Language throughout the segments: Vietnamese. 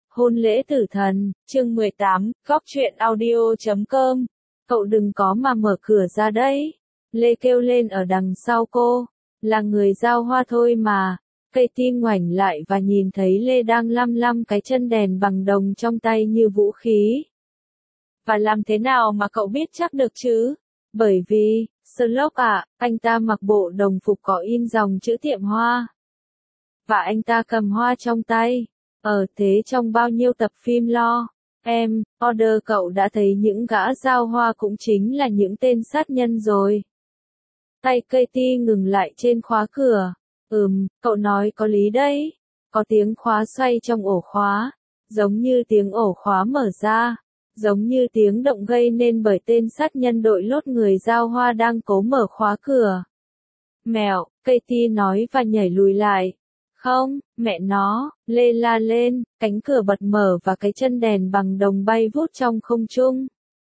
Hôn lễ tử thần, chương 18, góc truyện audio.com. Cậu đừng có mà mở cửa ra đấy. Lê kêu lên ở đằng sau cô. Là người giao hoa thôi mà. Katie ngoảnh lại và nhìn thấy Lê đang lăm lăm cái chân đèn bằng đồng trong tay như vũ khí. Và làm thế nào mà cậu biết chắc được chứ? Bởi vì, Sherlock ạ, anh ta mặc bộ đồng phục có in dòng chữ tiệm hoa. Và anh ta cầm hoa trong tay. Thế trong bao nhiêu tập phim Law and Order cậu đã thấy những gã giao hoa cũng chính là những tên sát nhân rồi. Tay Katie ngừng lại trên khóa cửa. Cậu nói có lý đấy. Có tiếng khóa xoay trong ổ khóa. Giống như tiếng ổ khóa mở ra. Giống như tiếng động gây nên bởi tên sát nhân đội lốt người giao hoa đang cố mở khóa cửa. Mẹo, Katie nói và nhảy lùi lại. Không, mẹ nó, Lê la lên, cánh cửa bật mở và cái chân đèn bằng đồng bay vút trong không trung.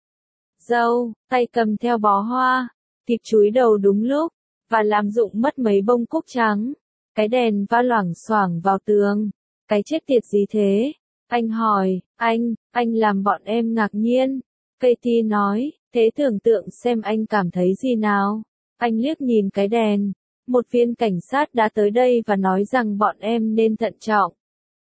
Dâu, tay cầm theo bó hoa, kịp chúi đầu đúng lúc, và làm rụng mất mấy bông cúc trắng. Cái đèn va loảng xoảng vào tường. Cái chết tiệt gì thế? Anh hỏi, anh làm bọn em ngạc nhiên. Katie nói, thế tưởng tượng xem anh cảm thấy gì nào. Anh liếc nhìn cái đèn. Một viên cảnh sát đã tới đây và nói rằng bọn em nên thận trọng.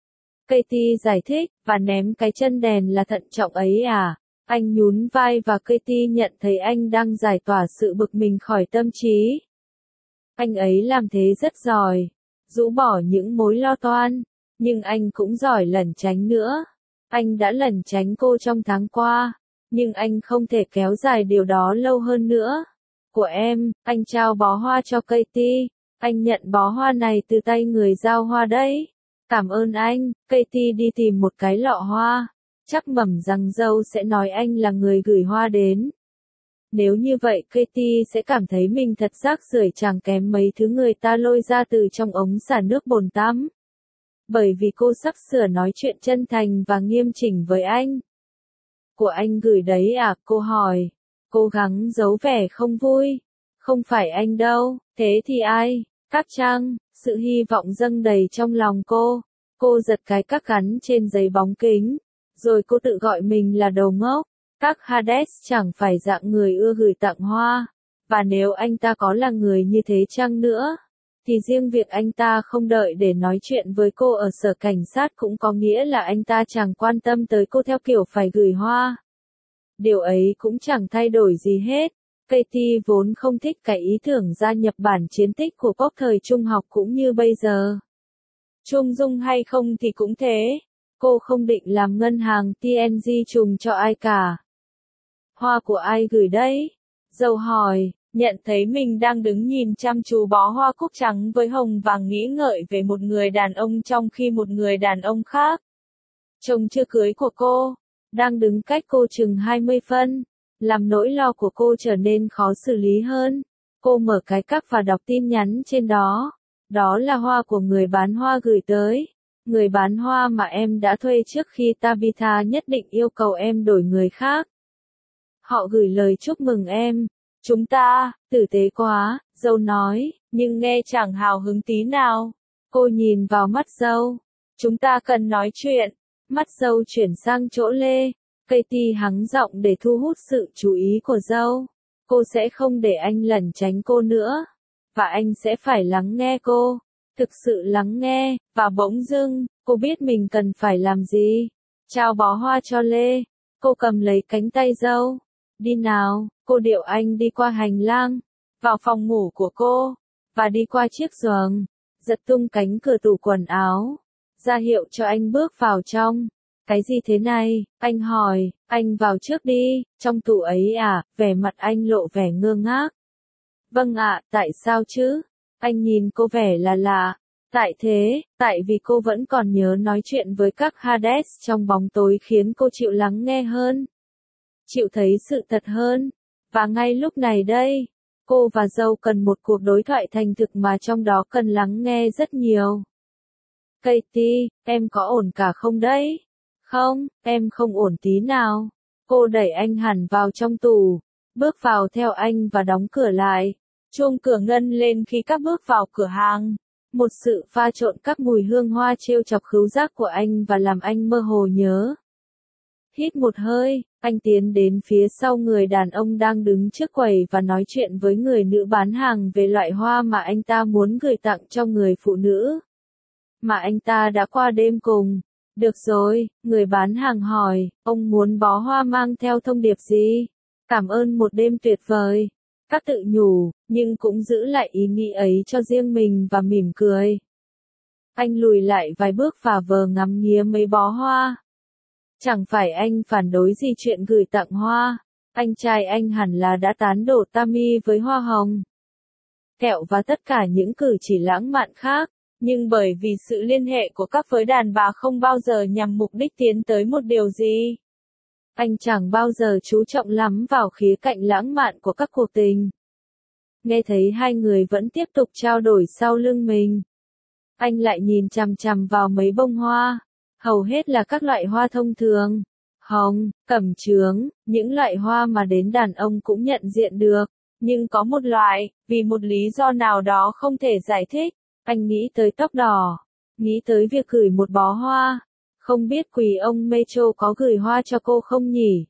Katie giải thích, và ném cái chân đèn là thận trọng ấy à? Anh nhún vai và Katie nhận thấy anh đang giải tỏa sự bực mình khỏi tâm trí. Anh ấy làm thế rất giỏi, rũ bỏ những mối lo toan, nhưng anh cũng giỏi lẩn tránh nữa. Anh đã lẩn tránh cô trong tháng qua, nhưng anh không thể kéo dài điều đó lâu hơn nữa. Của em, anh trao bó hoa cho Katie. Anh nhận bó hoa này từ tay người giao hoa đấy. Cảm ơn anh. Katie đi tìm một cái lọ hoa. Chắc mẩm rằng dâu sẽ nói anh là người gửi hoa đến. Nếu như vậy Katie sẽ cảm thấy mình thật rác rưởi chẳng kém mấy thứ người ta lôi ra từ trong ống xả nước bồn tắm. Bởi vì cô sắp sửa nói chuyện chân thành và nghiêm chỉnh với anh. Của anh gửi đấy à? Cô hỏi. Cố gắng giấu vẻ không vui. Không phải anh đâu, thế thì ai? Các trang, sự hy vọng dâng đầy trong lòng cô. Cô giật cái các gắn trên giấy bóng kính. Rồi cô tự gọi mình là đầu ngốc. Các Hades chẳng phải dạng người ưa gửi tặng hoa. Và nếu anh ta có là người như thế chăng nữa, thì riêng việc anh ta không đợi để nói chuyện với cô ở sở cảnh sát cũng có nghĩa là anh ta chẳng quan tâm tới cô theo kiểu phải gửi hoa. Điều ấy cũng chẳng thay đổi gì hết. Katie vốn không thích cái ý tưởng gia nhập bản chiến tích của pop thời trung học cũng như bây giờ. Trung dung hay không thì cũng thế. Cô không định làm ngân hàng TNG trùng cho ai cả. Hoa của ai gửi đấy? Dâu hỏi, nhận thấy mình đang đứng nhìn chăm chú bó hoa cúc trắng với hồng vàng nghĩ ngợi về một người đàn ông trong khi một người đàn ông khác. Chồng chưa cưới của cô, đang đứng cách cô chừng 20 phân. Làm nỗi lo của cô trở nên khó xử lý hơn. Cô mở cái cặp và đọc tin nhắn trên đó. Đó là hoa của người bán hoa gửi tới. Người bán hoa mà em đã thuê trước khi Tabitha nhất định yêu cầu em đổi người khác. Họ gửi lời chúc mừng em. Chúng ta, tử tế quá, dâu nói, nhưng nghe chẳng hào hứng tí nào. Cô nhìn vào mắt dâu. Chúng ta cần nói chuyện. Mắt dâu chuyển sang chỗ Lê. Katie hắng giọng để thu hút sự chú ý của dâu. Cô sẽ không để anh lẩn tránh cô nữa. Và anh sẽ phải lắng nghe cô. Thực sự lắng nghe. Và bỗng dưng, cô biết mình cần phải làm gì. Trao bó hoa cho Lê. Cô cầm lấy cánh tay dâu. Đi nào, cô điệu anh đi qua hành lang. Vào phòng ngủ của cô. Và đi qua chiếc giường. Giật tung cánh cửa tủ quần áo. Ra hiệu cho anh bước vào trong. Cái gì thế này? Anh hỏi, anh vào trước đi, trong tủ ấy à? Vẻ mặt anh lộ vẻ ngơ ngác. Vâng ạ, tại sao chứ? Anh nhìn cô vẻ là lạ. Tại thế, tại vì cô vẫn còn nhớ nói chuyện với các Hades trong bóng tối khiến cô chịu lắng nghe hơn. Chịu thấy sự thật hơn. Và ngay lúc này đây, cô và dâu cần một cuộc đối thoại thành thực mà trong đó cần lắng nghe rất nhiều. Katie, em có ổn cả không đấy? Không, em không ổn tí nào. Cô đẩy anh hẳn vào trong tủ, bước vào theo anh và đóng cửa lại. Chuông cửa ngân lên khi các bước vào cửa hàng. một sự pha trộn các mùi hương hoa trêu chọc khứu giác của anh và làm anh mơ hồ nhớ. Hít một hơi, anh tiến đến phía sau người đàn ông đang đứng trước quầy và nói chuyện với người nữ bán hàng về loại hoa mà anh ta muốn gửi tặng cho người phụ nữ mà anh ta đã qua đêm cùng. Được rồi, người bán hàng hỏi, ông muốn bó hoa mang theo thông điệp gì? Cảm ơn một đêm tuyệt vời. Các tự nhủ, nhưng cũng giữ lại ý nghĩ ấy cho riêng mình và mỉm cười. Anh lùi lại vài bước và vờ ngắm nghía mấy bó hoa. Chẳng phải anh phản đối gì chuyện gửi tặng hoa. Anh trai anh hẳn là đã tán đổ Tammy với hoa hồng, kẹo và tất cả những cử chỉ lãng mạn khác. Nhưng bởi vì sự liên hệ của các với đàn bà không bao giờ nhằm mục đích tiến tới một điều gì. Anh chẳng bao giờ chú trọng lắm vào khía cạnh lãng mạn của các cuộc tình. Nghe thấy hai người vẫn tiếp tục trao đổi sau lưng mình. Anh lại nhìn chằm chằm vào mấy bông hoa. Hầu hết là các loại hoa thông thường. Hồng, cẩm chướng, những loại hoa mà đến đàn ông cũng nhận diện được. Nhưng có một loại, vì một lý do nào đó không thể giải thích. Anh nghĩ tới tóc đỏ. Nghĩ tới việc gửi một bó hoa. Không biết quý ông Metro có gửi hoa cho cô không nhỉ?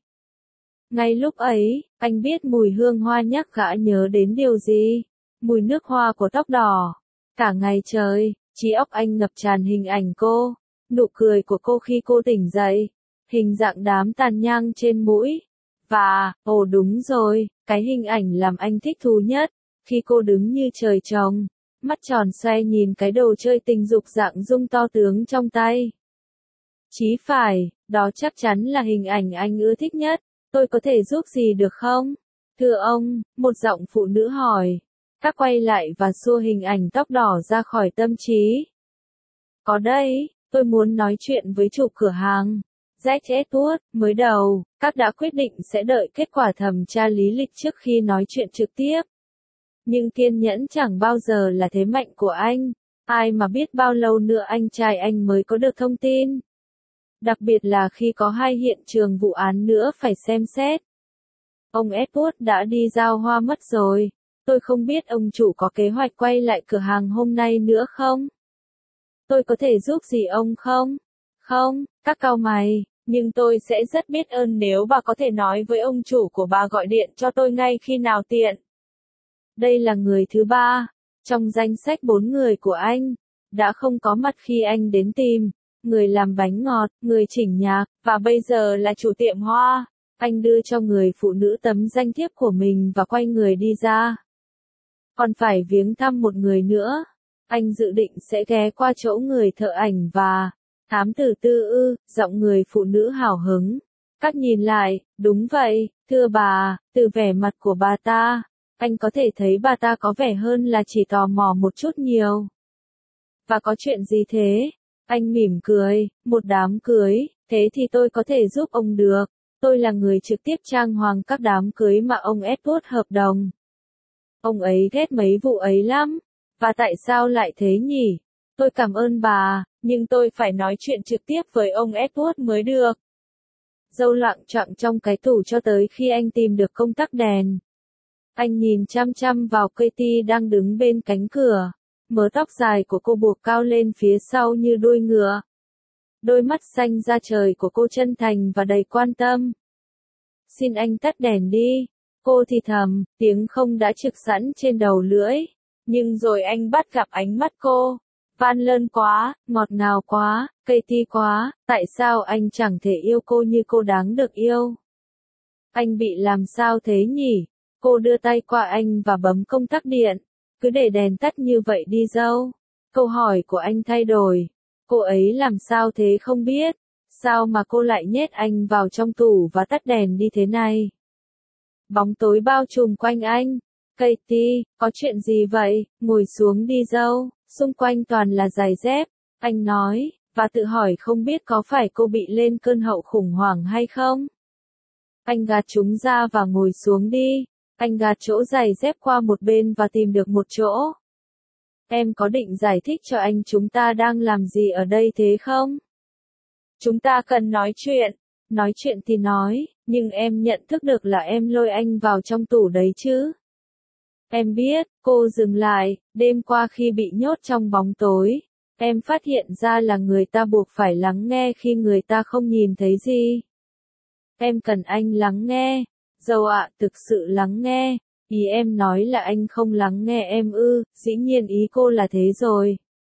Ngay lúc ấy, anh biết mùi hương hoa nhắc gã nhớ đến điều gì? Mùi nước hoa của tóc đỏ. Cả ngày trời, trí óc anh ngập tràn hình ảnh cô. Nụ cười của cô khi cô tỉnh dậy. Hình dạng đám tàn nhang trên mũi. Và, ồ đúng rồi, cái hình ảnh làm anh thích thú nhất. Khi cô đứng như trời trồng. Mắt tròn xoe nhìn cái đồ chơi tình dục dạng dung to tướng trong tay. Chí phải, đó chắc chắn là hình ảnh anh ưa thích nhất. Tôi có thể giúp gì được không? Thưa ông, một giọng phụ nữ hỏi. Các quay lại và xua hình ảnh tóc đỏ ra khỏi tâm trí. Có đây, tôi muốn nói chuyện với chủ cửa hàng. Jack Edward, mới đầu, các đã quyết định sẽ đợi kết quả thẩm tra lý lịch trước khi nói chuyện trực tiếp. Nhưng kiên nhẫn chẳng bao giờ là thế mạnh của anh. Ai mà biết bao lâu nữa anh trai anh mới có được thông tin. Đặc biệt là khi có hai hiện trường vụ án nữa phải xem xét. Ông Edward đã đi giao hoa mất rồi. Tôi không biết ông chủ có kế hoạch quay lại cửa hàng hôm nay nữa không? Tôi có thể giúp gì ông không? Không, các cau mày, nhưng tôi sẽ rất biết ơn nếu bà có thể nói với ông chủ của bà gọi điện cho tôi ngay khi nào tiện. Đây là người thứ ba, trong danh sách 4 người của anh, đã không có mặt khi anh đến tìm. Người làm bánh ngọt, người chỉnh nhạc, và bây giờ là chủ tiệm hoa. Anh đưa cho người phụ nữ tấm danh thiếp của mình và quay người đi ra. Còn phải viếng thăm một người nữa. Anh dự định sẽ ghé qua chỗ người thợ ảnh và thám tử tư giọng người phụ nữ hào hứng. Các nhìn lại, đúng vậy, thưa bà, từ vẻ mặt của bà ta, anh có thể thấy bà ta có vẻ hơn là chỉ tò mò một chút nhiều. Và có chuyện gì thế? Anh mỉm cười, một đám cưới, thế thì tôi có thể giúp ông được. Tôi là người trực tiếp trang hoàng các đám cưới mà ông Edward hợp đồng. Ông ấy ghét mấy vụ ấy lắm. Và tại sao lại thế nhỉ? Tôi cảm ơn bà, nhưng tôi phải nói chuyện trực tiếp với ông Edward mới được. Dâu loạng choạng trong cái tủ cho tới khi anh tìm được công tắc đèn. Anh nhìn chăm chăm vào Katie đang đứng bên cánh cửa. Mớ tóc dài của cô buộc cao lên phía sau như đuôi ngựa. Đôi mắt xanh da trời của cô chân thành và đầy quan tâm. Xin anh tắt đèn đi. Cô thì thầm, tiếng không đã trực sẵn trên đầu lưỡi. Nhưng rồi anh bắt gặp ánh mắt cô. Van lơn quá, ngọt ngào quá, Katie quá, tại sao anh chẳng thể yêu cô như cô đáng được yêu? Anh bị làm sao thế nhỉ? Cô đưa tay qua anh và bấm công tắc điện. Cứ để đèn tắt như vậy đi dâu. Câu hỏi của anh thay đổi. Cô ấy làm sao thế không biết? Sao mà cô lại nhét anh vào trong tủ và tắt đèn đi thế này? Bóng tối bao trùm quanh anh. Katie, có chuyện gì vậy? Ngồi xuống đi dâu. Xung quanh toàn là giày dép. Anh nói, và tự hỏi không biết có phải cô bị lên cơn hậu khủng hoảng hay không? Anh gạt chúng ra và ngồi xuống đi. Anh gạt chỗ giày dép qua một bên và tìm được một chỗ. Em có định giải thích cho anh chúng ta đang làm gì ở đây thế không? Chúng ta cần nói chuyện. Nói chuyện thì nói, nhưng em nhận thức được là em lôi anh vào trong tủ đấy chứ? Em biết, cô dừng lại, đêm qua khi bị nhốt trong bóng tối, em phát hiện ra là người ta buộc phải lắng nghe khi người ta không nhìn thấy gì. Em cần anh lắng nghe. Dâu ạ, thực sự lắng nghe. Ý em nói là anh không lắng nghe em ư, dĩ nhiên ý cô là thế rồi.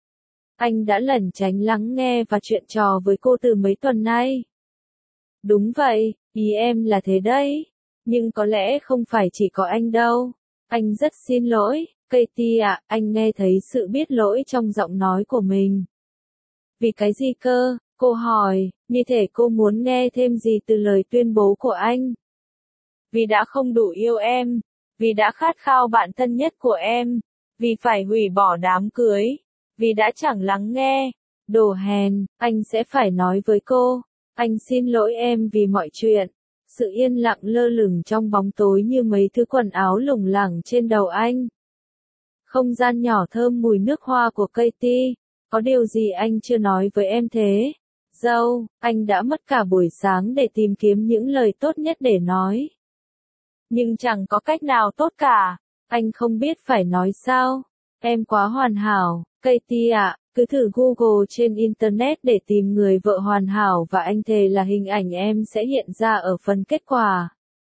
Anh đã lẩn tránh lắng nghe và chuyện trò với cô từ mấy tuần nay. Đúng vậy, ý em là thế đấy. Nhưng có lẽ không phải chỉ có anh đâu. Anh rất xin lỗi, Katie ạ, anh nghe thấy sự biết lỗi trong giọng nói của mình. Vì cái gì cơ? Cô hỏi, như thể cô muốn nghe thêm gì từ lời tuyên bố của anh. Vì đã không đủ yêu em, vì đã khát khao bạn thân nhất của em, vì phải hủy bỏ đám cưới, vì đã chẳng lắng nghe. Đồ hèn, anh sẽ phải nói với cô. Anh xin lỗi em vì mọi chuyện. Sự yên lặng lơ lửng trong bóng tối như mấy thứ quần áo lủng lẳng trên đầu anh. Không gian nhỏ thơm mùi nước hoa của Katie. Có điều gì anh chưa nói với em thế? Dâu, anh đã mất cả buổi sáng để tìm kiếm những lời tốt nhất để nói. Nhưng chẳng có cách nào tốt cả. Anh không biết phải nói sao. Em quá hoàn hảo, Katie ạ. Cứ thử Google trên Internet để tìm người vợ hoàn hảo và anh thề là hình ảnh em sẽ hiện ra ở phần kết quả.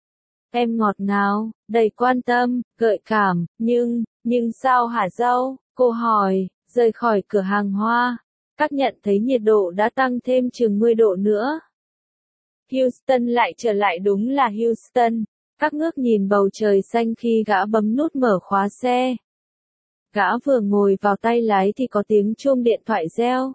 Em ngọt ngào, đầy quan tâm, gợi cảm, nhưng sao hả dâu? Cô hỏi, rời khỏi cửa hàng hoa. Các nhận thấy nhiệt độ đã tăng thêm chừng 10 độ nữa. Houston lại trở lại đúng là Houston. Các ngước nhìn bầu trời xanh khi gã bấm nút mở khóa xe. Gã vừa ngồi vào tay lái thì có tiếng chuông điện thoại reo.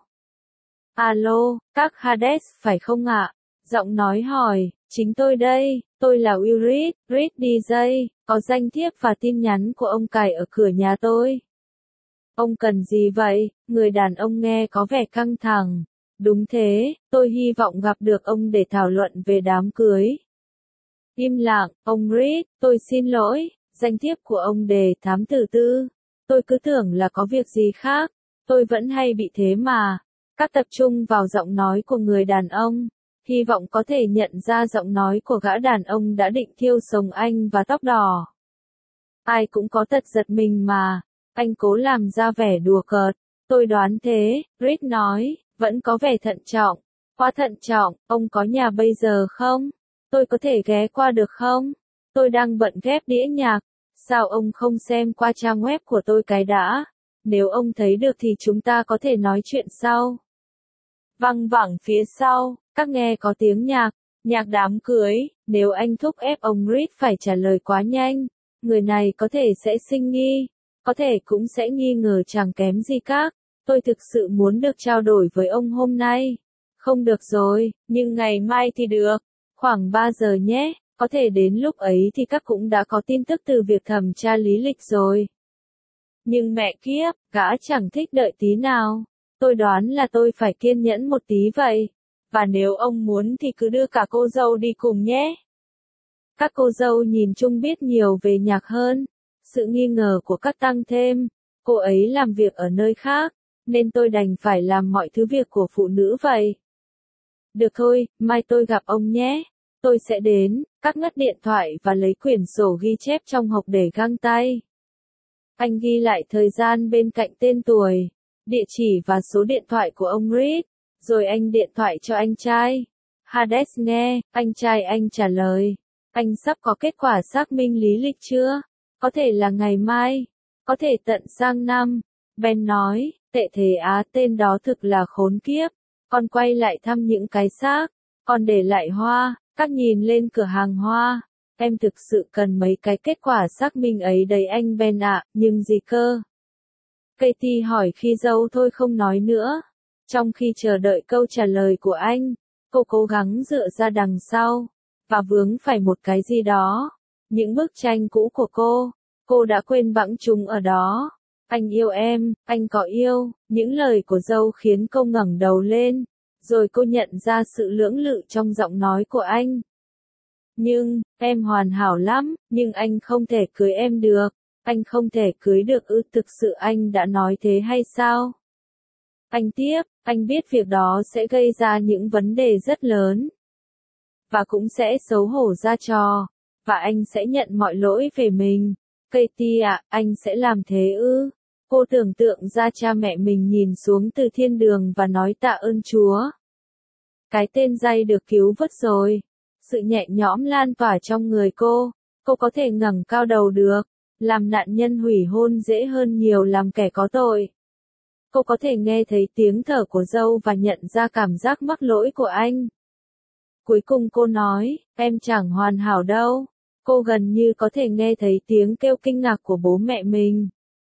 Alo, các Hades phải không ạ? Giọng nói hỏi, chính tôi đây, tôi là Will Reed DJ, có danh thiếp và tin nhắn của ông cài ở cửa nhà tôi. Ông cần gì vậy? Người đàn ông nghe có vẻ căng thẳng. Đúng thế, tôi hy vọng gặp được ông để thảo luận về đám cưới. Im lặng, ông Reed, tôi xin lỗi, danh thiếp của ông đề thám tử tư. Tôi cứ tưởng là có việc gì khác, tôi vẫn hay bị thế mà. Các tập trung vào giọng nói của người đàn ông, hy vọng có thể nhận ra giọng nói của gã đàn ông đã định thiêu sống anh và tóc đỏ. Ai cũng có tật giật mình mà, anh cố làm ra vẻ đùa cợt. Tôi đoán thế, Reed nói, vẫn có vẻ thận trọng. Quá thận trọng, ông có nhà bây giờ không? Tôi có thể ghé qua được không? Tôi đang bận ghép đĩa nhạc. Sao ông không xem qua trang web của tôi cái đã? Nếu ông thấy được thì chúng ta có thể nói chuyện sau. Văng vẳng phía sau, các nghe có tiếng nhạc đám cưới. Nếu anh thúc ép ông Reed phải trả lời quá nhanh, người này có thể sẽ sinh nghi, có thể cũng sẽ nghi ngờ chẳng kém gì các. Tôi thực sự muốn được trao đổi với ông hôm nay. Không được rồi, nhưng ngày mai thì được. Khoảng 3 giờ nhé. Có thể đến lúc ấy thì các cũng đã có tin tức từ việc thẩm tra lý lịch rồi. Nhưng mẹ kiếp, gã chẳng thích đợi tí nào. Tôi đoán là tôi phải kiên nhẫn một tí vậy. Và nếu ông muốn thì cứ đưa cả cô dâu đi cùng nhé. Các cô dâu nhìn chung biết nhiều về nhạc hơn. Sự nghi ngờ của các tăng thêm. Cô ấy làm việc ở nơi khác, nên tôi đành phải làm mọi thứ việc của phụ nữ vậy. Được thôi, mai tôi gặp ông nhé. Tôi sẽ đến, các ngắt điện thoại và lấy quyển sổ ghi chép trong hộp để găng tay. Anh ghi lại thời gian bên cạnh tên tuổi, địa chỉ và số điện thoại của ông Reed, rồi anh điện thoại cho anh trai. Hades nghe, anh trai anh trả lời. Anh sắp có kết quả xác minh lý lịch chưa? Có thể là ngày mai, có thể tận sang năm. Ben nói, tệ thế á, tên đó thực là khốn kiếp. Con quay lại thăm những cái xác, con để lại hoa. Các nhìn lên cửa hàng hoa. Em thực sự cần mấy cái kết quả xác minh ấy đấy anh Ben ạ, nhưng gì cơ? Katie hỏi khi dâu thôi không nói nữa. Trong khi chờ đợi câu trả lời của anh, cô cố gắng dựa ra đằng sau, và vướng phải một cái gì đó. Những bức tranh cũ của cô đã quên bẵng chúng ở đó. Anh yêu em, anh có yêu, những lời của dâu khiến cô ngẩng đầu lên. Rồi cô nhận ra sự lưỡng lự trong giọng nói của anh. Nhưng, em hoàn hảo lắm, nhưng anh không thể cưới em được. Anh không thể cưới được ư, thực sự anh đã nói thế hay sao? Anh tiếp, anh biết việc đó sẽ gây ra những vấn đề rất lớn. Và cũng sẽ xấu hổ ra trò. Và anh sẽ nhận mọi lỗi về mình. Katie ạ, anh sẽ làm thế ư? Cô tưởng tượng ra cha mẹ mình nhìn xuống từ thiên đường và nói tạ ơn Chúa. Cái tên Jay được cứu vớt rồi. Sự nhẹ nhõm lan tỏa trong người cô có thể ngẩng cao đầu được. Làm nạn nhân hủy hôn dễ hơn nhiều làm kẻ có tội. Cô có thể nghe thấy tiếng thở của dâu và nhận ra cảm giác mắc lỗi của anh. Cuối cùng cô nói, em chẳng hoàn hảo đâu. Cô gần như có thể nghe thấy tiếng kêu kinh ngạc của bố mẹ mình.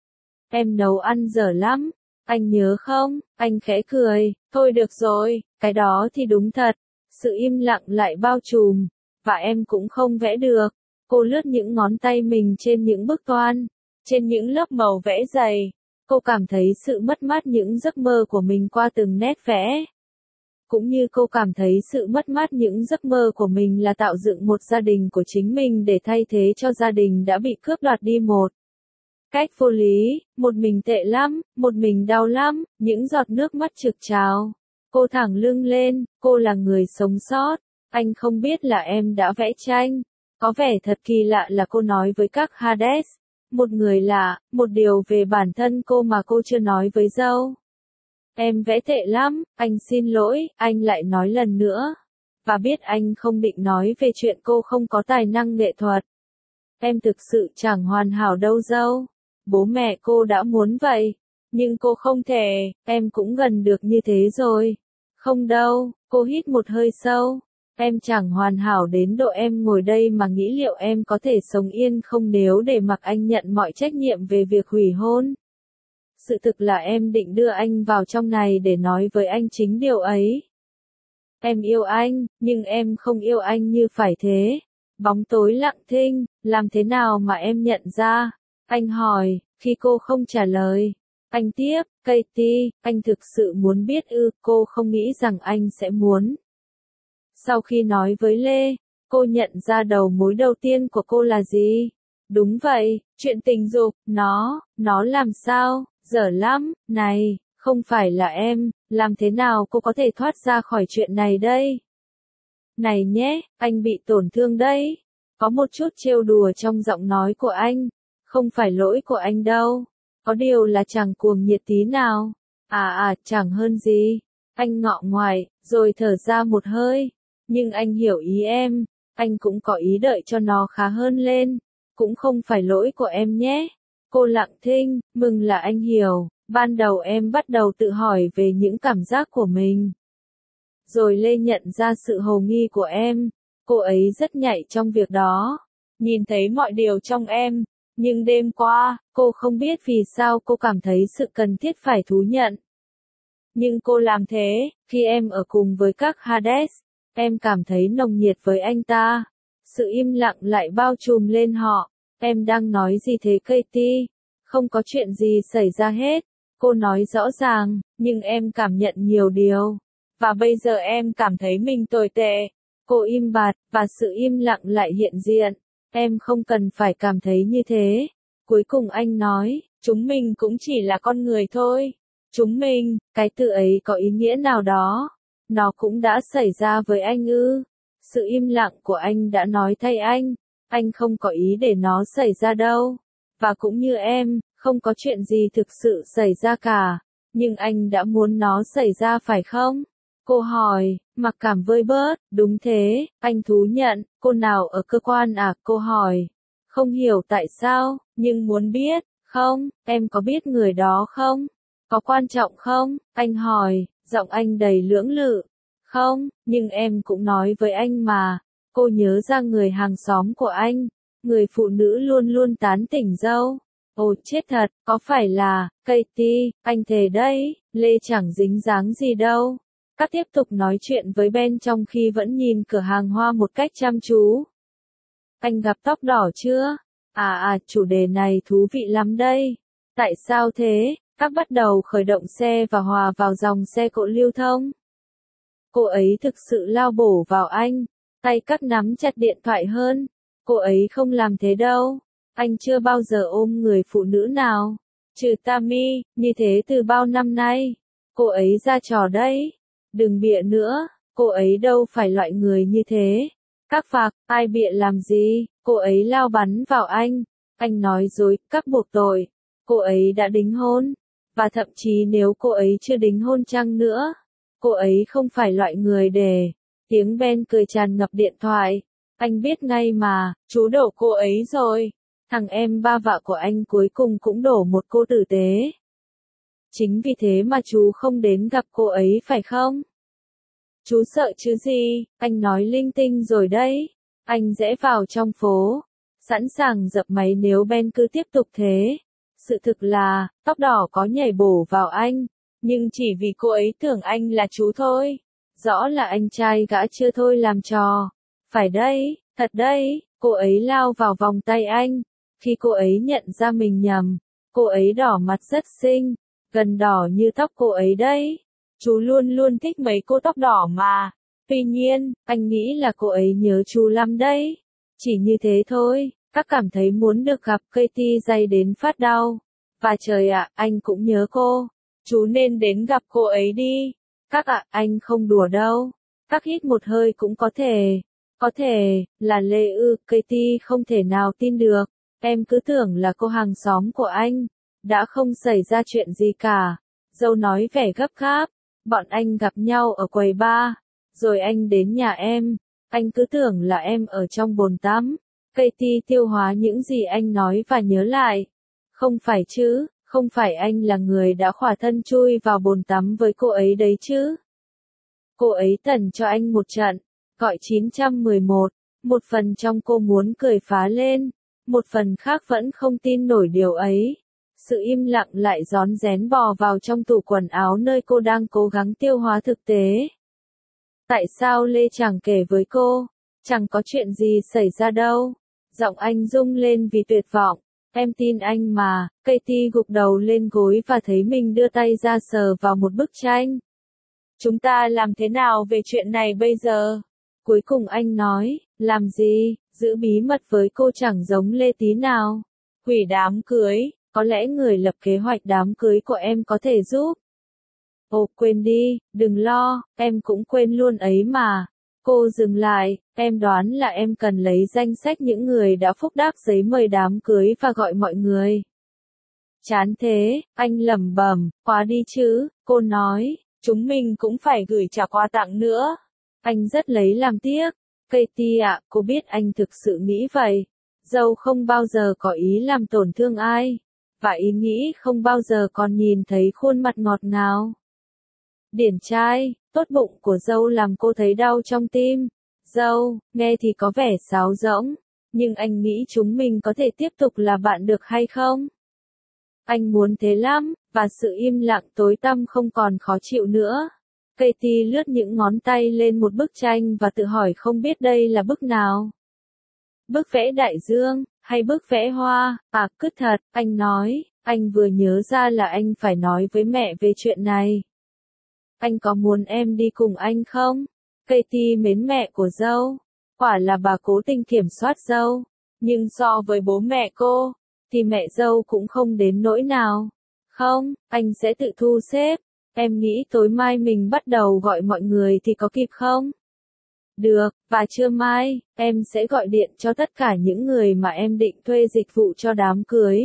Em nấu ăn dở lắm, anh nhớ không? Anh khẽ cười, thôi được rồi, cái đó thì đúng thật. Sự im lặng lại bao trùm, và em cũng không vẽ được. Cô lướt những ngón tay mình trên những bức toan, trên những lớp màu vẽ dày. Cô cảm thấy sự mất mát những giấc mơ của mình qua từng nét vẽ. Cũng như cô cảm thấy sự mất mát những giấc mơ của mình là tạo dựng một gia đình của chính mình để thay thế cho gia đình đã bị cướp đoạt đi một cách vô lý. Một mình tệ lắm, một mình đau lắm, những giọt nước mắt trực trào. Cô thẳng lưng lên, cô là người sống sót. Anh không biết là em đã vẽ tranh. Có vẻ thật kỳ lạ là cô nói với các Hades. Một người lạ, một điều về bản thân cô mà cô chưa nói với dâu. Em vẽ tệ lắm, anh xin lỗi, anh lại nói lần nữa. Và biết anh không định nói về chuyện cô không có tài năng nghệ thuật. Em thực sự chẳng hoàn hảo đâu dâu. Bố mẹ cô đã muốn vậy. Nhưng cô không thể, em cũng gần được như thế rồi. Không đâu, cô hít một hơi sâu. Em chẳng hoàn hảo đến độ em ngồi đây mà nghĩ liệu em có thể sống yên không nếu để mặc anh nhận mọi trách nhiệm về việc hủy hôn. Sự thực là em định đưa anh vào trong này để nói với anh chính điều ấy. Em yêu anh, nhưng em không yêu anh như phải thế. Bóng tối lặng thinh, làm thế nào mà em nhận ra? Anh hỏi, khi cô không trả lời. Anh tiếp, Katie, anh thực sự muốn biết ư? Cô không nghĩ rằng anh sẽ muốn. Sau khi nói với Lê, cô nhận ra đầu mối đầu tiên của cô là gì? Đúng vậy, chuyện tình dục, nó làm sao? Dở lắm, này, không phải là em, làm thế nào cô có thể thoát ra khỏi chuyện này đây? Này nhé, anh bị tổn thương đấy. Có một chút trêu đùa trong giọng nói của anh. Không phải lỗi của anh đâu. Có điều là chẳng cuồng nhiệt tí nào. Chẳng hơn gì. Anh ngọ ngoại, rồi thở ra một hơi. Nhưng anh hiểu ý em. Anh cũng có ý đợi cho nó khá hơn lên. Cũng không phải lỗi của em nhé. Cô lặng thinh, mừng là anh hiểu. Ban đầu em bắt đầu tự hỏi về những cảm giác của mình. Rồi Lê nhận ra sự hồ nghi của em. Cô ấy rất nhạy trong việc đó. Nhìn thấy mọi điều trong em. Nhưng đêm qua, cô không biết vì sao cô cảm thấy sự cần thiết phải thú nhận. Nhưng cô làm thế, khi em ở cùng với các Hades, em cảm thấy nồng nhiệt với anh ta. Sự im lặng lại bao trùm lên họ. Em đang nói gì thế Katie? Không có chuyện gì xảy ra hết. Cô nói rõ ràng, nhưng em cảm nhận nhiều điều. Và bây giờ em cảm thấy mình tồi tệ. Cô im bặt, và sự im lặng lại hiện diện. Em không cần phải cảm thấy như thế. Cuối cùng anh nói, chúng mình cũng chỉ là con người thôi. Chúng mình, cái từ ấy có ý nghĩa nào đó. Nó cũng đã xảy ra với anh ư. Sự im lặng của anh đã nói thay anh. Anh không có ý để nó xảy ra đâu. Và cũng như em, không có chuyện gì thực sự xảy ra cả. Nhưng anh đã muốn nó xảy ra phải không? Cô hỏi, mặc cảm vơi bớt, đúng thế, anh thú nhận, cô nào ở cơ quan à? Cô hỏi, không hiểu tại sao, nhưng muốn biết, không, em có biết người đó không? Có quan trọng không? Anh hỏi, giọng anh đầy lưỡng lự. Không, nhưng em cũng nói với anh mà. Cô nhớ ra người hàng xóm của anh, người phụ nữ luôn luôn tán tỉnh dâu. Ồ chết thật, có phải là, Katie, anh thề đấy, Lê chẳng dính dáng gì đâu. Các tiếp tục nói chuyện với Ben trong khi vẫn nhìn cửa hàng hoa một cách chăm chú. Anh gặp tóc đỏ chưa? Chủ đề này thú vị lắm đây. Tại sao thế? Các bắt đầu khởi động xe và hòa vào dòng xe cộ lưu thông. Cô ấy thực sự lao bổ vào anh. Tay các nắm chặt điện thoại hơn. Cô ấy không làm thế đâu. Anh chưa bao giờ ôm người phụ nữ nào. Trừ Tammy, như thế từ bao năm nay. Cô ấy ra trò đấy. Đừng bịa nữa, cô ấy đâu phải loại người như thế. Các phạc, ai bịa làm gì, cô ấy lao bắn vào anh. Anh nói dối, các buộc tội. Cô ấy đã đính hôn. Và thậm chí nếu cô ấy chưa đính hôn chăng nữa, cô ấy không phải loại người để. Tiếng Ben cười tràn ngập điện thoại. Anh biết ngay mà, chú đổ cô ấy rồi. Thằng em ba vạ của anh cuối cùng cũng đổ một cô tử tế. Chính vì thế mà chú không đến gặp cô ấy phải không? Chú sợ chứ gì, anh nói linh tinh rồi đấy. Anh rẽ vào trong phố, sẵn sàng dập máy nếu Ben cứ tiếp tục thế. Sự thực là, tóc đỏ có nhảy bổ vào anh, nhưng chỉ vì cô ấy tưởng anh là chú thôi. Rõ là anh trai gã chưa thôi làm trò. Phải đây, thật đây, cô ấy lao vào vòng tay anh. Khi cô ấy nhận ra mình nhầm, cô ấy đỏ mặt rất xinh, gần đỏ như tóc cô ấy đấy. Chú luôn luôn thích mấy cô tóc đỏ mà. Tuy nhiên, anh nghĩ là cô ấy nhớ chú lắm đấy. Chỉ như thế thôi, các cảm thấy muốn được gặp Katie day đến phát đau. Và trời ạ, anh cũng nhớ cô. Chú nên đến gặp cô ấy đi. Các ạ, anh không đùa đâu. Các hít một hơi cũng có thể. Có thể, là Lê ư, Katie không thể nào tin được. Em cứ tưởng là cô hàng xóm của anh. Đã không xảy ra chuyện gì cả. Dâu nói vẻ gấp gáp. Bọn anh gặp nhau ở quầy bar. Rồi anh đến nhà em. Anh cứ tưởng là em ở trong bồn tắm. Katie tiêu hóa những gì anh nói và nhớ lại. Không phải chứ, không phải anh là người đã khỏa thân chui vào bồn tắm với cô ấy đấy chứ. Cô ấy tần cho anh một trận, gọi 911, một phần trong cô muốn cười phá lên, một phần khác vẫn không tin nổi điều ấy. Sự im lặng lại rón rén bò vào trong tủ quần áo nơi cô đang cố gắng tiêu hóa thực tế. Tại sao Lê chẳng kể với cô? Chẳng có chuyện gì xảy ra đâu. Giọng anh rung lên vì tuyệt vọng. Em tin anh mà. Katie gục đầu lên gối và thấy mình đưa tay ra sờ vào một bức tranh. Chúng ta làm thế nào về chuyện này bây giờ? Cuối cùng anh nói, làm gì, giữ bí mật với cô chẳng giống Lê tí nào. Hủy đám cưới, có lẽ người lập kế hoạch đám cưới của em có thể giúp. Ồ quên đi, đừng lo, em cũng quên luôn ấy mà. Cô dừng lại, em đoán là em cần lấy danh sách những người đã phúc đáp giấy mời đám cưới và gọi mọi người. Chán thế, anh lẩm bẩm, quá đi chứ, cô nói, chúng mình cũng phải gửi trả quà tặng nữa. Anh rất lấy làm tiếc. Katie ạ, cô biết anh thực sự nghĩ vậy. Dâu không bao giờ có ý làm tổn thương ai. Và ý nghĩ không bao giờ còn nhìn thấy khuôn mặt ngọt ngào. Điển trai, tốt bụng của dâu làm cô thấy đau trong tim. Dâu, nghe thì có vẻ sáo rỗng, nhưng anh nghĩ chúng mình có thể tiếp tục là bạn được hay không? Anh muốn thế lắm, và sự im lặng tối tăm không còn khó chịu nữa. Katie lướt những ngón tay lên một bức tranh và tự hỏi không biết đây là bức nào. Bức vẽ đại dương, hay bức vẽ hoa, à, cứ thật, anh nói, anh vừa nhớ ra là anh phải nói với mẹ về chuyện này. Anh có muốn em đi cùng anh không? Katie mến mẹ của dâu. Quả là bà cố tình kiểm soát dâu. Nhưng so với bố mẹ cô, thì mẹ dâu cũng không đến nỗi nào. Không, anh sẽ tự thu xếp. Em nghĩ tối mai mình bắt đầu gọi mọi người thì có kịp không? Được, và trưa mai, em sẽ gọi điện cho tất cả những người mà em định thuê dịch vụ cho đám cưới.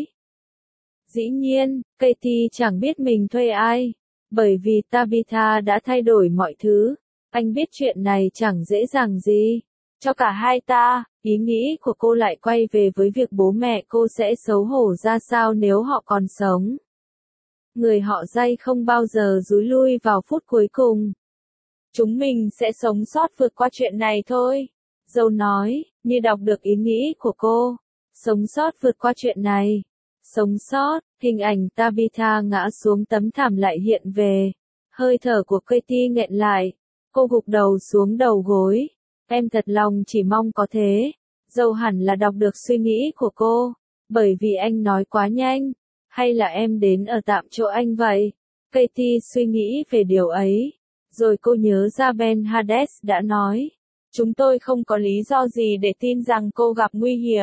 Dĩ nhiên, Katie chẳng biết mình thuê ai. Bởi vì Tabitha đã thay đổi mọi thứ. Anh biết chuyện này chẳng dễ dàng gì. Cho cả hai ta, ý nghĩ của cô lại quay về với việc bố mẹ cô sẽ xấu hổ ra sao nếu họ còn sống. Người họ Day không bao giờ rúi lui vào phút cuối cùng. Chúng mình sẽ sống sót vượt qua chuyện này thôi. Dâu nói, như đọc được ý nghĩ của cô. Sống sót vượt qua chuyện này. Sống sót, hình ảnh Tabitha ngã xuống tấm thảm lại hiện về. Hơi thở của Katie nghẹn lại. Cô gục đầu xuống đầu gối. Em thật lòng chỉ mong có thế. Dâu hẳn là đọc được suy nghĩ của cô. Bởi vì anh nói quá nhanh. Hay là em đến ở tạm chỗ anh vậy? Katie suy nghĩ về điều ấy. Rồi cô nhớ ra Ben Hades đã nói. Chúng tôi không có lý do gì để tin rằng cô gặp nguy hiểm.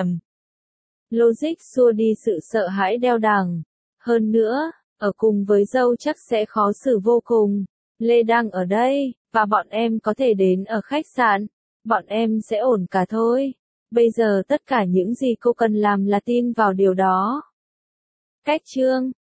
Logic xua đi sự sợ hãi đeo đẳng. Hơn nữa, ở cùng với dâu chắc sẽ khó xử vô cùng. Lê đang ở đây, và bọn em có thể đến ở khách sạn. Bọn em sẽ ổn cả thôi. Bây giờ tất cả những gì cô cần làm là tin vào điều đó. Cách chương